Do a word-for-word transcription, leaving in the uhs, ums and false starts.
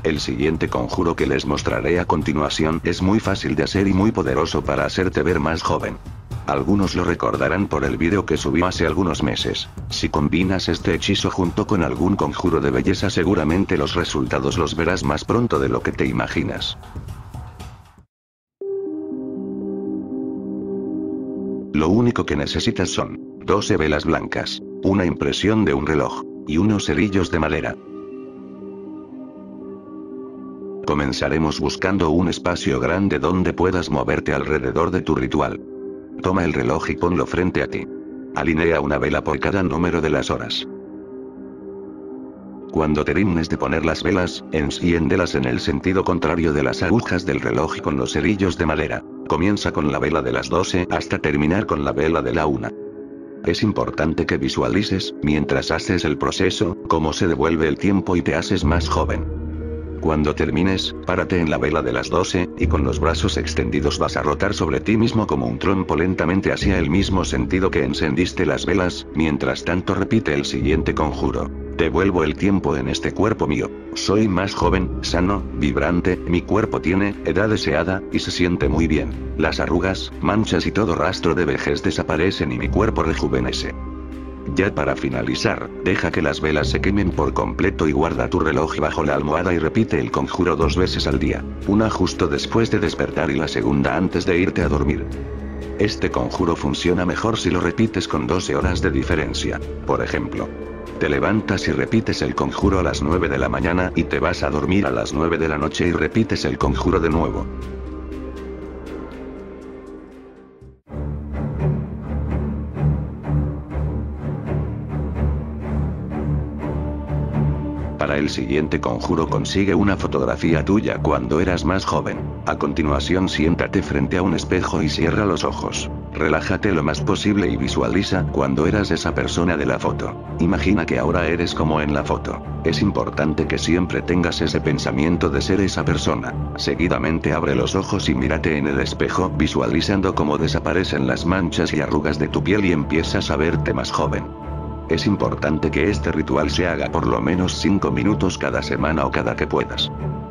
El siguiente conjuro que les mostraré a continuación es muy fácil de hacer y muy poderoso para hacerte ver más joven. Algunos lo recordarán por el vídeo que subí hace algunos meses. Si combinas este hechizo junto con algún conjuro de belleza, seguramente los resultados los verás más pronto de lo que te imaginas. Lo único que necesitas son doce velas blancas, una impresión de un reloj, y unos cerillos de madera. Comenzaremos buscando un espacio grande donde puedas moverte alrededor de tu ritual. Toma el reloj y ponlo frente a ti. Alinea una vela por cada número de las horas. Cuando termines de poner las velas, enciéndelas en el sentido contrario de las agujas del reloj y con los cerillos de madera. Comienza con la vela de las doce hasta terminar con la vela de la una. Es importante que visualices, mientras haces el proceso, cómo se devuelve el tiempo y te haces más joven. Cuando termines, párate en la vela de las doce, y con los brazos extendidos vas a rotar sobre ti mismo como un trompo lentamente hacia el mismo sentido que encendiste las velas. Mientras tanto repite el siguiente conjuro. Devuelvo el tiempo en este cuerpo mío. Soy más joven, sano, vibrante, mi cuerpo tiene edad deseada, y se siente muy bien. Las arrugas, manchas y todo rastro de vejez desaparecen y mi cuerpo rejuvenece. Ya para finalizar, deja que las velas se quemen por completo y guarda tu reloj bajo la almohada y repite el conjuro dos veces al día. Una justo después de despertar y la segunda antes de irte a dormir. Este conjuro funciona mejor si lo repites con doce horas de diferencia. Por ejemplo, te levantas y repites el conjuro a las nueve de la mañana y te vas a dormir a las nueve de la noche y repites el conjuro de nuevo. Para el siguiente conjuro consigue una fotografía tuya cuando eras más joven. A continuación siéntate frente a un espejo y cierra los ojos. Relájate lo más posible y visualiza cuando eras esa persona de la foto. Imagina que ahora eres como en la foto. Es importante que siempre tengas ese pensamiento de ser esa persona. Seguidamente abre los ojos y mírate en el espejo visualizando cómo desaparecen las manchas y arrugas de tu piel y empiezas a verte más joven. Es importante que este ritual se haga por lo menos cinco minutos cada semana o cada que puedas.